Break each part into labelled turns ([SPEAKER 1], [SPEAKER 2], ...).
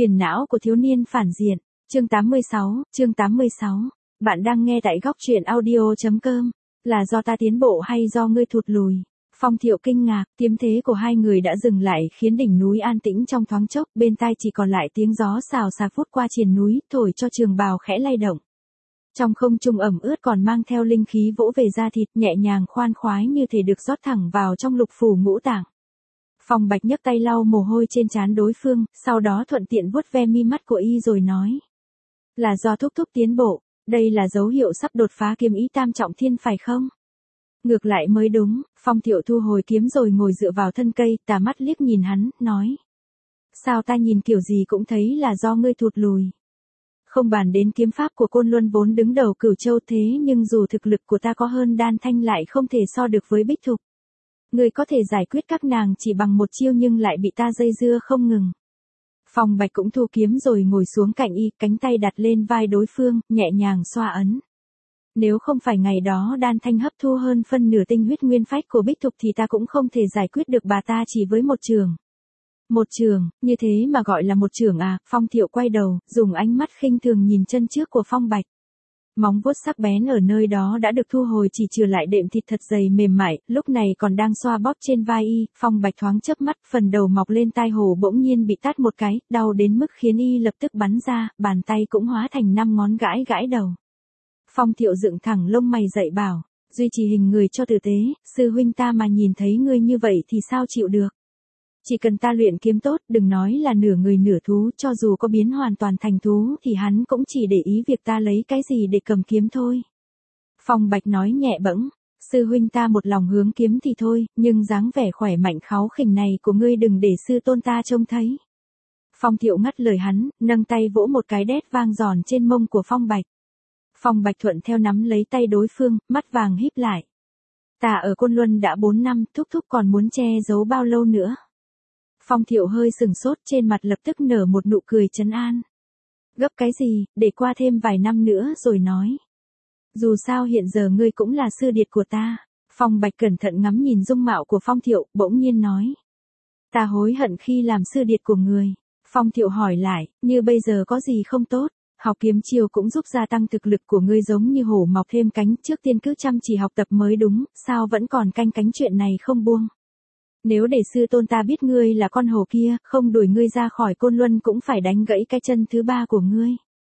[SPEAKER 1] Phiền não của thiếu niên phản diện, chương 86. Bạn đang nghe tại góc truyện audio.com. Là do ta tiến bộ hay do ngươi thụt lùi? Phong Thiệu kinh ngạc, tiêm thế của hai người đã dừng lại khiến đỉnh núi an tĩnh trong thoáng chốc, bên tai chỉ còn lại tiếng gió xào xạc vút qua triền núi, thổi cho trường bào khẽ lay động. Trong không trung ẩm ướt còn mang theo linh khí vỗ về da thịt, nhẹ nhàng khoan khoái như thể được rót thẳng vào trong lục phủ ngũ tạng. Phong Bạch nhấc tay lau mồ hôi trên trán đối phương, sau đó thuận tiện vuốt ve mi mắt của y rồi nói. Là do thúc thúc tiến bộ, đây là dấu hiệu sắp đột phá kiếm ý tam trọng thiên phải không? Ngược lại mới đúng, Phong Thiệu thu hồi kiếm rồi ngồi dựa vào thân cây, tà mắt liếc nhìn hắn, nói. Sao ta nhìn kiểu gì cũng thấy là do ngươi thụt lùi. Không bàn đến kiếm pháp của Côn Luân vốn đứng đầu Cửu Châu thế nhưng dù thực lực của ta có hơn Đan Thanh lại không thể so được với Bích Thục. Ngươi có thể giải quyết các nàng chỉ bằng một chiêu nhưng lại bị ta dây dưa không ngừng. Phong Bạch cũng thu kiếm rồi ngồi xuống cạnh y, cánh tay đặt lên vai đối phương, nhẹ nhàng xoa ấn. Nếu không phải ngày đó Đan Thanh hấp thu hơn phân nửa tinh huyết nguyên phách của Bích Thục thì ta cũng không thể giải quyết được bà ta chỉ với một trường. Một trường, như thế mà gọi là một trường à? Phong Thiệu quay đầu, dùng ánh mắt khinh thường nhìn chân trước của Phong Bạch. Móng vuốt sắc bén ở nơi đó đã được thu hồi chỉ trừ lại đệm thịt thật dày mềm mại, lúc này còn đang xoa bóp trên vai y, Phong Bạch thoáng chớp mắt, phần đầu mọc lên tai hồ bỗng nhiên bị tát một cái, đau đến mức khiến y lập tức bắn ra, bàn tay cũng hóa thành 5 ngón gãi gãi đầu. Phong Thiệu dựng thẳng lông mày dậy bảo, duy trì hình người cho tử tế, sư huynh ta mà nhìn thấy ngươi như vậy thì sao chịu được. Chỉ cần ta luyện kiếm tốt, đừng nói là nửa người nửa thú, cho dù có biến hoàn toàn thành thú thì hắn cũng chỉ để ý việc ta lấy cái gì để cầm kiếm thôi. Phong Bạch nói nhẹ bẫng, sư huynh ta một lòng hướng kiếm thì thôi, nhưng dáng vẻ khỏe mạnh kháu khỉnh này của ngươi đừng để sư tôn ta trông thấy. Phong Thiệu ngắt lời hắn, nâng tay vỗ một cái đét vang giòn trên mông của Phong Bạch. Phong Bạch thuận theo nắm lấy tay đối phương, mắt vàng híp lại. Ta ở Côn Luân đã 4 năm, thúc thúc còn muốn che giấu bao lâu nữa? Phong Thiệu hơi sừng sốt, trên mặt lập tức nở một nụ cười trấn an. Gấp cái gì, để qua thêm vài năm nữa rồi nói. Dù sao hiện giờ ngươi cũng là sư điệt của ta. Phong Bạch cẩn thận ngắm nhìn dung mạo của Phong Thiệu, bỗng nhiên nói. Ta hối hận khi làm sư điệt của người. Phong Thiệu hỏi lại, như bây giờ có gì không tốt? Học kiếm chiêu cũng giúp gia tăng thực lực của ngươi giống như hổ mọc thêm cánh, trước tiên cứ chăm chỉ học tập mới đúng, sao vẫn còn canh cánh chuyện này không buông. Nếu để sư tôn ta biết ngươi là con hổ kia, không đuổi ngươi ra khỏi Côn Luân cũng phải đánh gãy cái chân thứ 3 của ngươi.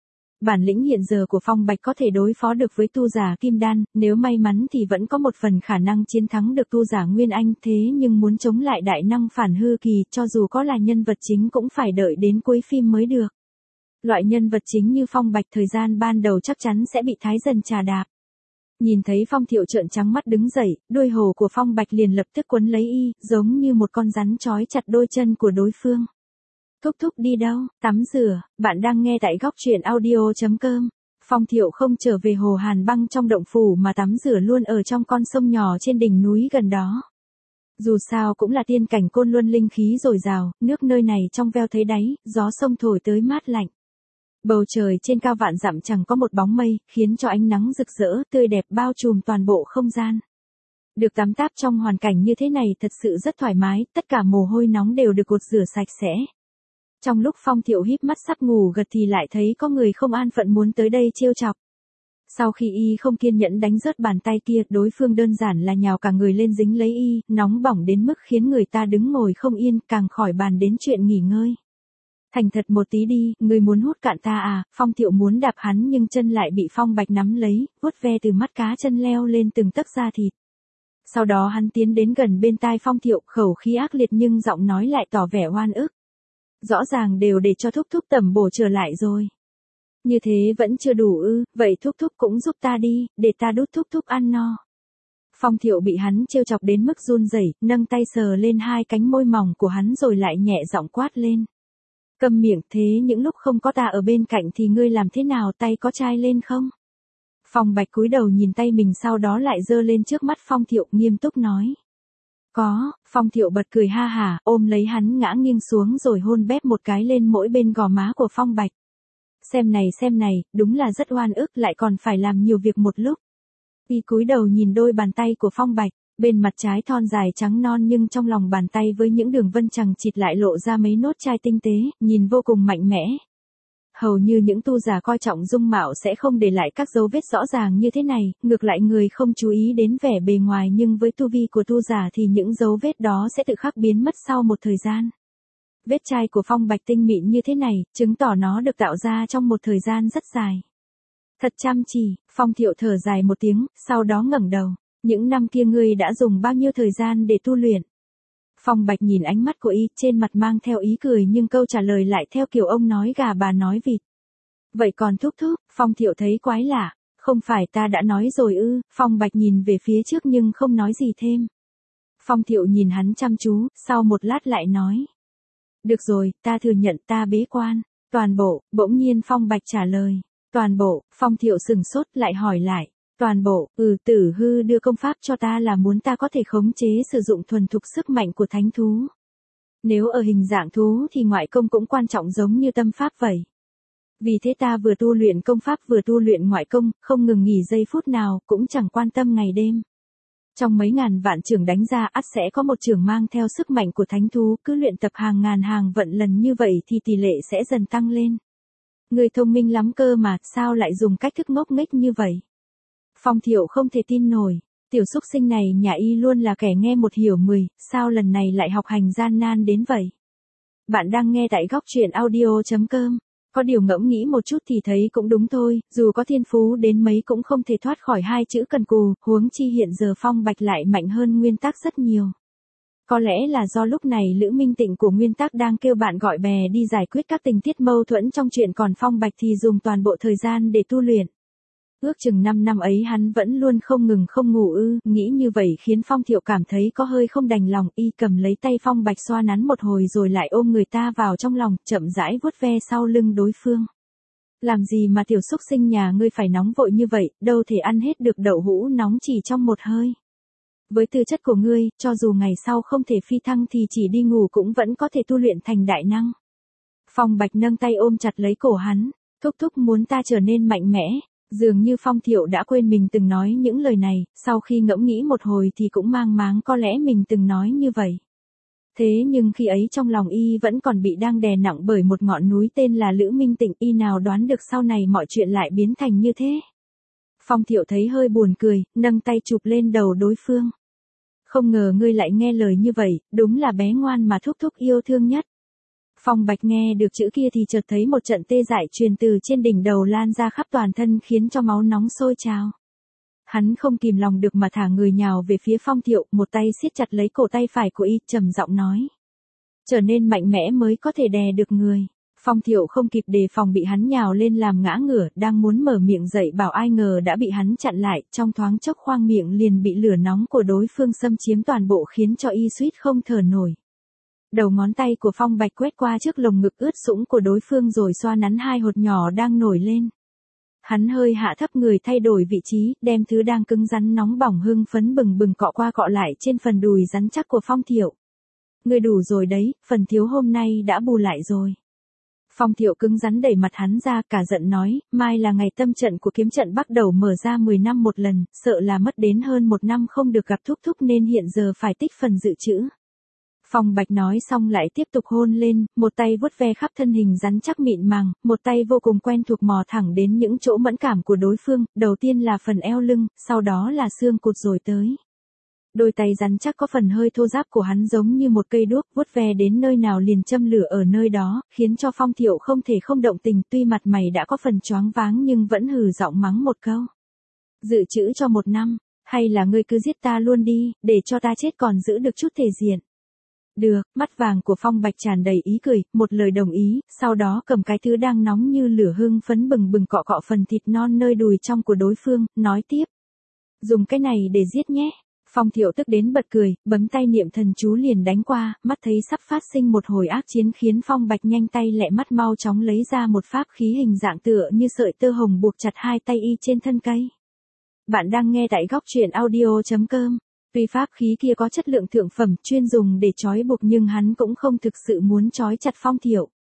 [SPEAKER 1] Bản lĩnh hiện giờ của Phong Bạch có thể đối phó được với tu giả Kim Đan, nếu may mắn thì vẫn có một phần khả năng chiến thắng được tu giả Nguyên Anh, thế nhưng muốn chống lại đại năng phản hư kỳ, cho dù có là nhân vật chính cũng phải đợi đến cuối phim mới được. Loại nhân vật chính như Phong Bạch thời gian ban đầu chắc chắn sẽ bị Thái Dần trà đạp. Nhìn thấy Phong Thiệu trợn trắng mắt đứng dậy, đuôi hổ của Phong Bạch liền lập tức quấn lấy y, giống như một con rắn trói chặt đôi chân của đối phương. Thúc thúc đi đâu? Tắm rửa, bạn đang nghe tại góc truyện audio.com. Phong Thiệu không trở về hồ Hàn Băng trong động phủ mà tắm rửa luôn ở trong con sông nhỏ trên đỉnh núi gần đó. Dù sao cũng là tiên cảnh Côn Luân linh khí dồi dào, nước nơi này trong veo thấy đáy, gió sông thổi tới mát lạnh. Bầu trời trên cao vạn dặm chẳng có một bóng mây, khiến cho ánh nắng rực rỡ, tươi đẹp bao trùm toàn bộ không gian. Được tắm táp trong hoàn cảnh như thế này thật sự rất thoải mái, tất cả mồ hôi nóng đều được gột rửa sạch sẽ. Trong lúc Phong Thiệu híp mắt sắp ngủ gật thì lại thấy có người không an phận muốn tới đây trêu chọc. Sau khi y không kiên nhẫn đánh rớt bàn tay kia, đối phương đơn giản là nhào cả người lên dính lấy y, nóng bỏng đến mức khiến người ta đứng ngồi không yên, càng khỏi bàn đến chuyện nghỉ ngơi. Thành thật một tí đi, ngươi muốn hút cạn ta à? Phong Thiệu muốn đạp hắn nhưng chân lại bị Phong Bạch nắm lấy, vuốt ve từ mắt cá chân leo lên từng tấc da thịt. Sau đó hắn tiến đến gần bên tai Phong Thiệu, khẩu khí ác liệt nhưng giọng nói lại tỏ vẻ oan ức. Rõ ràng đều để cho thúc thúc tẩm bổ trở lại rồi. Như thế vẫn chưa đủ ư, vậy thúc thúc cũng giúp ta đi, để ta đút thúc thúc ăn no. Phong Thiệu bị hắn trêu chọc đến mức run rẩy, nâng tay sờ lên hai cánh môi mỏng của hắn rồi lại nhẹ giọng quát lên. Câm miệng, thế những lúc không có ta ở bên cạnh thì ngươi làm thế nào, tay có chai lên không? Phong Bạch cúi đầu nhìn tay mình sau đó lại giơ lên trước mắt Phong Thiệu, nghiêm túc nói. Có. Phong Thiệu bật cười ha hả, ôm lấy hắn ngã nghiêng xuống rồi hôn bép một cái lên mỗi bên gò má của Phong Bạch. Xem này, đúng là rất oan ức lại còn phải làm nhiều việc một lúc. Y cúi đầu nhìn đôi bàn tay của Phong Bạch, Bên mặt trái thon dài trắng non nhưng trong lòng bàn tay với những đường vân chằng chịt lại lộ ra mấy nốt chai tinh tế, nhìn vô cùng mạnh mẽ. Hầu như những tu giả coi trọng dung mạo sẽ không để lại các dấu vết rõ ràng như thế này, ngược lại người không chú ý đến vẻ bề ngoài nhưng với tu vi của tu giả thì những dấu vết đó sẽ tự khắc biến mất sau một thời gian. Vết chai của Phong Bạch tinh mịn như thế này, chứng tỏ nó được tạo ra trong một thời gian rất dài. Thật chăm chỉ, Phong Thiệu thở dài một tiếng, sau đó ngẩng đầu. Những năm kia ngươi đã dùng bao nhiêu thời gian để tu luyện? Phong Bạch nhìn ánh mắt của y, trên mặt mang theo ý cười nhưng câu trả lời lại theo kiểu ông nói gà bà nói vịt. Vậy còn thúc thúc, Phong Thiệu thấy quái lạ. Không phải ta đã nói rồi ư? Phong Bạch nhìn về phía trước nhưng không nói gì thêm. Phong Thiệu nhìn hắn chăm chú, sau một lát lại nói. Được rồi, ta thừa nhận ta bế quan. Toàn bộ, bỗng nhiên Phong Bạch trả lời. Toàn bộ, Phong Thiệu sừng sốt lại hỏi lại. Toàn bộ, Tử Hư đưa công pháp cho ta là muốn ta có thể khống chế sử dụng thuần thục sức mạnh của thánh thú. Nếu ở hình dạng thú thì ngoại công cũng quan trọng giống như tâm pháp vậy. Vì thế ta vừa tu luyện công pháp vừa tu luyện ngoại công, không ngừng nghỉ giây phút nào, cũng chẳng quan tâm ngày đêm. Trong mấy ngàn vạn chưởng đánh ra ắt sẽ có một chưởng mang theo sức mạnh của thánh thú, cứ luyện tập hàng ngàn hàng vận lần như vậy thì tỷ lệ sẽ dần tăng lên. Người thông minh lắm cơ mà, sao lại dùng cách thức ngốc nghếch như vậy? Phong Thiệu không thể tin nổi, tiểu xúc sinh này nhà y luôn là kẻ nghe một hiểu 10, sao lần này lại học hành gian nan đến vậy? Bạn đang nghe tại góc truyện audio.com. Có điều ngẫm nghĩ một chút thì thấy cũng đúng thôi, dù có thiên phú đến mấy cũng không thể thoát khỏi hai chữ cần cù, huống chi hiện giờ Phong Bạch lại mạnh hơn Nguyên Tắc rất nhiều. Có lẽ là do lúc này Lữ Minh Tịnh của Nguyên Tắc đang kêu bạn gọi bè đi giải quyết các tình tiết mâu thuẫn trong chuyện, còn Phong Bạch thì dùng toàn bộ thời gian để tu luyện. Ước chừng 5 năm ấy hắn vẫn luôn không ngừng không ngủ ư, nghĩ như vậy khiến Phong Thiệu cảm thấy có hơi không đành lòng, y cầm lấy tay Phong Bạch xoa nắn một hồi rồi lại ôm người ta vào trong lòng, chậm rãi vuốt ve sau lưng đối phương. Làm gì mà tiểu xúc sinh nhà ngươi phải nóng vội như vậy, đâu thể ăn hết được đậu hũ nóng chỉ trong một hơi. Với tư chất của ngươi, cho dù ngày sau không thể phi thăng thì chỉ đi ngủ cũng vẫn có thể tu luyện thành đại năng. Phong Bạch nâng tay ôm chặt lấy cổ hắn, thúc thúc muốn ta trở nên mạnh mẽ. Dường như Phong Thiệu đã quên mình từng nói những lời này, sau khi ngẫm nghĩ một hồi thì cũng mang máng có lẽ mình từng nói như vậy. Thế nhưng khi ấy trong lòng y vẫn còn bị đang đè nặng bởi một ngọn núi tên là Lữ Minh Tịnh, y nào đoán được sau này mọi chuyện lại biến thành như thế. Phong Thiệu thấy hơi buồn cười, nâng tay chụp lên đầu đối phương. Không ngờ ngươi lại nghe lời như vậy, đúng là bé ngoan mà thúc thúc yêu thương nhất. Phong Bạch nghe được chữ kia thì chợt thấy một trận tê dại truyền từ trên đỉnh đầu lan ra khắp toàn thân khiến cho máu nóng sôi trào. Hắn không kìm lòng được mà thả người nhào về phía Phong Thiệu, một tay siết chặt lấy cổ tay phải của y, trầm giọng nói. Trở nên mạnh mẽ mới có thể đè được người. Phong Thiệu không kịp đề phòng bị hắn nhào lên làm ngã ngửa, đang muốn mở miệng dậy bảo ai ngờ đã bị hắn chặn lại, trong thoáng chốc khoang miệng liền bị lửa nóng của đối phương xâm chiếm toàn bộ khiến cho y suýt không thở nổi. Đầu ngón tay của Phong Bạch quét qua trước lồng ngực ướt sũng của đối phương rồi xoa nắn hai hột nhỏ đang nổi lên. Hắn hơi hạ thấp người thay đổi vị trí, đem thứ đang cứng rắn nóng bỏng hưng phấn bừng bừng cọ qua cọ lại trên phần đùi rắn chắc của Phong Thiệu. Ngươi đủ rồi đấy, phần thiếu hôm nay đã bù lại rồi. Phong Thiệu cứng rắn đẩy mặt hắn ra, cả giận nói, mai là ngày tâm trận của kiếm trận bắt đầu mở ra 10 năm một lần, sợ là mất đến hơn 1 năm không được gặp thúc thúc nên hiện giờ phải tích phần dự trữ. Phong Bạch nói xong lại tiếp tục hôn lên, một tay vuốt ve khắp thân hình rắn chắc mịn màng, một tay vô cùng quen thuộc mò thẳng đến những chỗ mẫn cảm của đối phương, đầu tiên là phần eo lưng, sau đó là xương cụt rồi tới. Đôi tay rắn chắc có phần hơi thô ráp của hắn giống như một cây đuốc, vuốt ve đến nơi nào liền châm lửa ở nơi đó, khiến cho Phong Thiệu không thể không động tình, tuy mặt mày đã có phần choáng váng nhưng vẫn hừ giọng mắng một câu. Dự trữ cho 1 năm, hay là ngươi cứ giết ta luôn đi, để cho ta chết còn giữ được chút thể diện. Được, mắt vàng của Phong Bạch tràn đầy ý cười, một lời đồng ý, sau đó cầm cái thứ đang nóng như lửa hưng phấn bừng bừng cọ cọ phần thịt non nơi đùi trong của đối phương, nói tiếp. Dùng cái này để giết nhé. Phong Thiệu tức đến bật cười, bấm tay niệm thần chú liền đánh qua, mắt thấy sắp phát sinh một hồi ác chiến khiến Phong Bạch nhanh tay lẹ mắt mau chóng lấy ra một pháp khí hình dạng tựa như sợi tơ hồng buộc chặt hai tay y trên thân cây. Bạn đang nghe tại góc truyện audio.com. Tuy pháp khí kia có chất lượng thượng phẩm chuyên dùng để trói buộc nhưng hắn cũng không thực sự muốn trói chặt Phong Thiệu.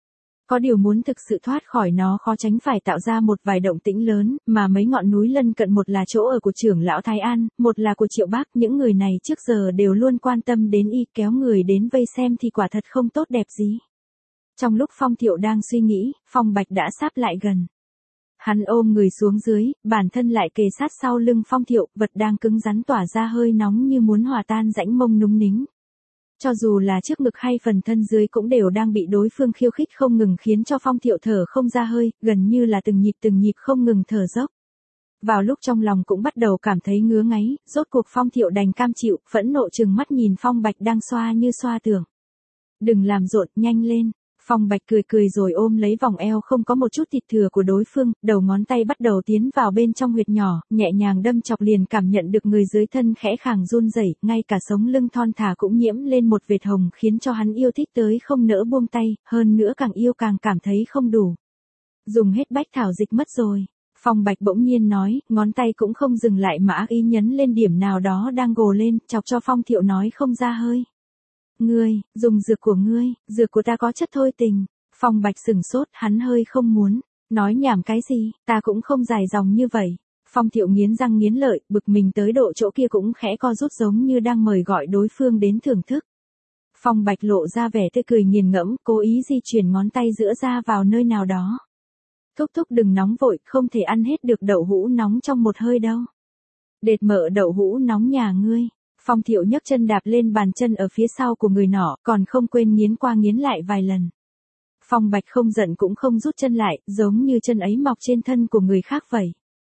[SPEAKER 1] Có điều muốn thực sự thoát khỏi nó khó tránh phải tạo ra một vài động tĩnh lớn, mà mấy ngọn núi lân cận một là chỗ ở của trưởng lão Thái An, một là của Triệu Bác, những người này trước giờ đều luôn quan tâm đến y, kéo người đến vây xem thì quả thật không tốt đẹp gì. Trong lúc Phong Thiệu đang suy nghĩ, Phong Bạch đã sáp lại gần. Hắn ôm người xuống dưới, bản thân lại kề sát sau lưng Phong Thiệu, vật đang cứng rắn tỏa ra hơi nóng như muốn hòa tan rãnh mông núng nính. Cho dù là trước ngực hay phần thân dưới cũng đều đang bị đối phương khiêu khích không ngừng, khiến cho Phong Thiệu thở không ra hơi, gần như là từng nhịp không ngừng thở dốc. Vào lúc trong lòng cũng bắt đầu cảm thấy ngứa ngáy, rốt cuộc Phong Thiệu đành cam chịu, phẫn nộ trừng mắt nhìn Phong Bạch đang xoa như xoa tường. Đừng làm rộn, nhanh lên. Phong Bạch cười rồi ôm lấy vòng eo không có một chút thịt thừa của đối phương, đầu ngón tay bắt đầu tiến vào bên trong huyệt nhỏ, nhẹ nhàng đâm chọc, liền cảm nhận được người dưới thân khẽ khàng run rẩy, ngay cả sống lưng thon thả cũng nhiễm lên một vệt hồng, khiến cho hắn yêu thích tới không nỡ buông tay, hơn nữa càng yêu càng cảm thấy không đủ. Dùng hết bách thảo dịch mất rồi. Phong Bạch bỗng nhiên nói, ngón tay cũng không dừng lại mà ác ý nhấn lên điểm nào đó đang gồ lên, chọc cho Phong Thiệu nói không ra hơi. Ngươi, dùng dược của ngươi, dược của ta có chất thôi tình. Phong Bạch sửng sốt, hắn hơi không muốn. Nói nhảm cái gì, ta cũng không dài dòng như vậy. Phong Thiệu nghiến răng nghiến lợi, bực mình tới độ chỗ kia cũng khẽ co rút giống như đang mời gọi đối phương đến thưởng thức. Phong Bạch lộ ra vẻ tươi cười nghiền ngẫm, cố ý di chuyển ngón tay giữa ra vào nơi nào đó. Thúc thúc đừng nóng vội, không thể ăn hết được đậu hũ nóng trong một hơi đâu. Đệt mở đậu hũ nóng nhà ngươi. Phong Thiệu nhấc chân đạp lên bàn chân ở phía sau của người nọ, còn không quên nghiến qua nghiến lại vài lần. Phong Bạch không giận cũng không rút chân lại, giống như chân ấy mọc trên thân của người khác vậy.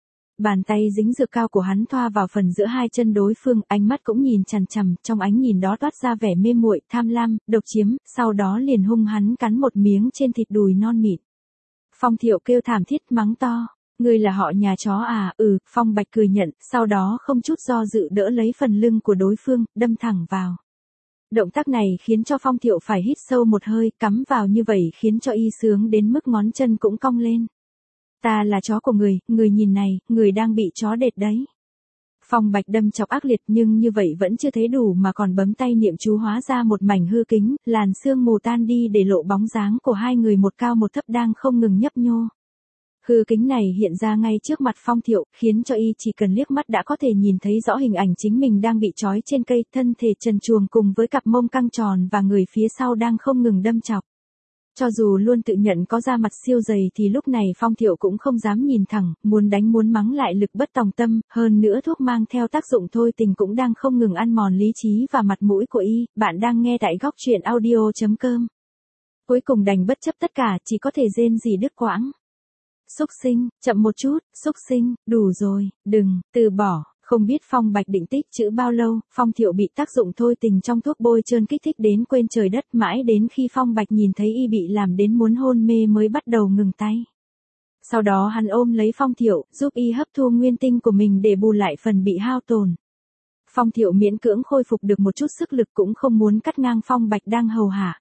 [SPEAKER 1] Bàn tay dính dược cao của hắn thoa vào phần giữa hai chân đối phương, ánh mắt cũng nhìn chằm chằm, trong ánh nhìn đó toát ra vẻ mê muội, tham lam, độc chiếm, sau đó liền hung hắn cắn một miếng trên thịt đùi non mịn. Phong Thiệu kêu thảm thiết mắng to. Ngươi là họ nhà chó à? Phong Bạch cười nhận, sau đó không chút do dự đỡ lấy phần lưng của đối phương, đâm thẳng vào. Động tác này khiến cho Phong Thiệu phải hít sâu một hơi, cắm vào như vậy khiến cho y sướng đến mức ngón chân cũng cong lên. Ta là chó của người nhìn này, người đang bị chó đệt đấy. Phong Bạch đâm chọc ác liệt, nhưng như vậy vẫn chưa thấy đủ mà còn bấm tay niệm chú hóa ra một mảnh hư kính, làn sương mù tan đi để lộ bóng dáng của hai người một cao một thấp đang không ngừng nhấp nhô. Hư kính này hiện ra ngay trước mặt Phong Thiệu, khiến cho y chỉ cần liếc mắt đã có thể nhìn thấy rõ hình ảnh chính mình đang bị trói trên cây, thân thể trần truồng cùng với cặp mông căng tròn và người phía sau đang không ngừng đâm chọc. Cho dù luôn tự nhận có da mặt siêu dày thì lúc này Phong Thiệu cũng không dám nhìn thẳng, muốn đánh muốn mắng lại lực bất tòng tâm, hơn nữa thuốc mang theo tác dụng thôi tình cũng đang không ngừng ăn mòn lý trí và mặt mũi của y. Bạn đang nghe tại góc truyện audio.com. Cuối cùng đành bất chấp tất cả, chỉ có thể rên rỉ đứt quãng. Xúc sinh, chậm một chút, xúc sinh, đủ rồi, đừng, từ bỏ. Không biết Phong Bạch định tích trữ bao lâu, Phong Thiệu bị tác dụng thôi tình trong thuốc bôi trơn kích thích đến quên trời đất, mãi đến khi Phong Bạch nhìn thấy y bị làm đến muốn hôn mê mới bắt đầu ngừng tay. Sau đó hắn ôm lấy Phong Thiệu, giúp y hấp thu nguyên tinh của mình để bù lại phần bị hao tổn. Phong Thiệu miễn cưỡng khôi phục được một chút sức lực, cũng không muốn cắt ngang Phong Bạch đang hầu hạ.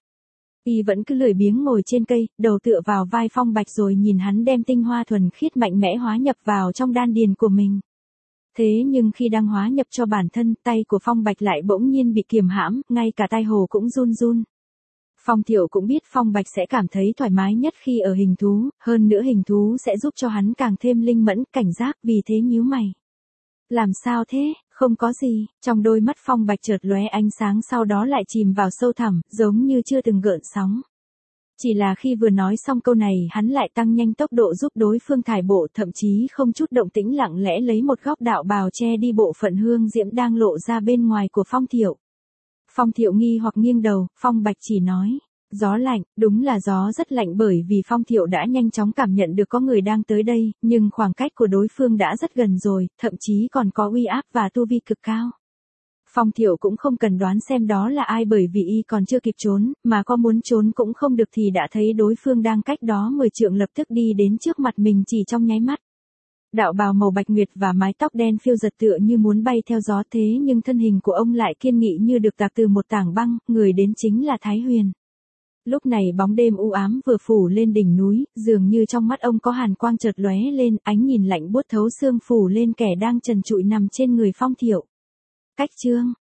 [SPEAKER 1] Y vẫn cứ lười biếng ngồi trên cây, đầu tựa vào vai Phong Bạch rồi nhìn hắn đem tinh hoa thuần khiết mạnh mẽ hóa nhập vào trong đan điền của mình. Thế nhưng khi đang hóa nhập cho bản thân, tay của Phong Bạch lại bỗng nhiên bị kiềm hãm, ngay cả tai hồ cũng run run. Phong Thiệu cũng biết Phong Bạch sẽ cảm thấy thoải mái nhất khi ở hình thú, hơn nữa hình thú sẽ giúp cho hắn càng thêm linh mẫn, cảnh giác, vì thế nhíu mày. Làm sao thế? Không có gì. Trong đôi mắt Phong Bạch chợt lóe ánh sáng, sau đó lại chìm vào sâu thẳm, giống như chưa từng gợn sóng. Chỉ là khi vừa nói xong câu này, hắn lại tăng nhanh tốc độ giúp đối phương thải bộ, thậm chí không chút động tĩnh lặng lẽ lấy một góc đạo bào che đi bộ phận hương diễm đang lộ ra bên ngoài của Phong Thiệu. Phong Thiệu nghi hoặc nghiêng đầu, Phong Bạch chỉ nói, gió lạnh, đúng là gió rất lạnh, bởi vì Phong Thiệu đã nhanh chóng cảm nhận được có người đang tới đây, nhưng khoảng cách của đối phương đã rất gần rồi, thậm chí còn có uy áp và tu vi cực cao. Phong Thiệu cũng không cần đoán xem đó là ai, bởi vì y còn chưa kịp trốn, mà có muốn trốn cũng không được thì đã thấy đối phương đang cách đó 10 trượng lập tức đi đến trước mặt mình chỉ trong nháy mắt. Đạo bào màu bạch nguyệt và mái tóc đen phiêu giật tựa như muốn bay theo gió, thế nhưng thân hình của ông lại kiên nghị như được tạc từ một tảng băng, người đến chính là Thái Huyền. Lúc này bóng đêm u ám vừa phủ lên đỉnh núi, dường như trong mắt ông có hàn quang chợt lóe lên, ánh nhìn lạnh buốt thấu xương phủ lên kẻ đang trần trụi nằm trên người Phong Thiệu. Cách chương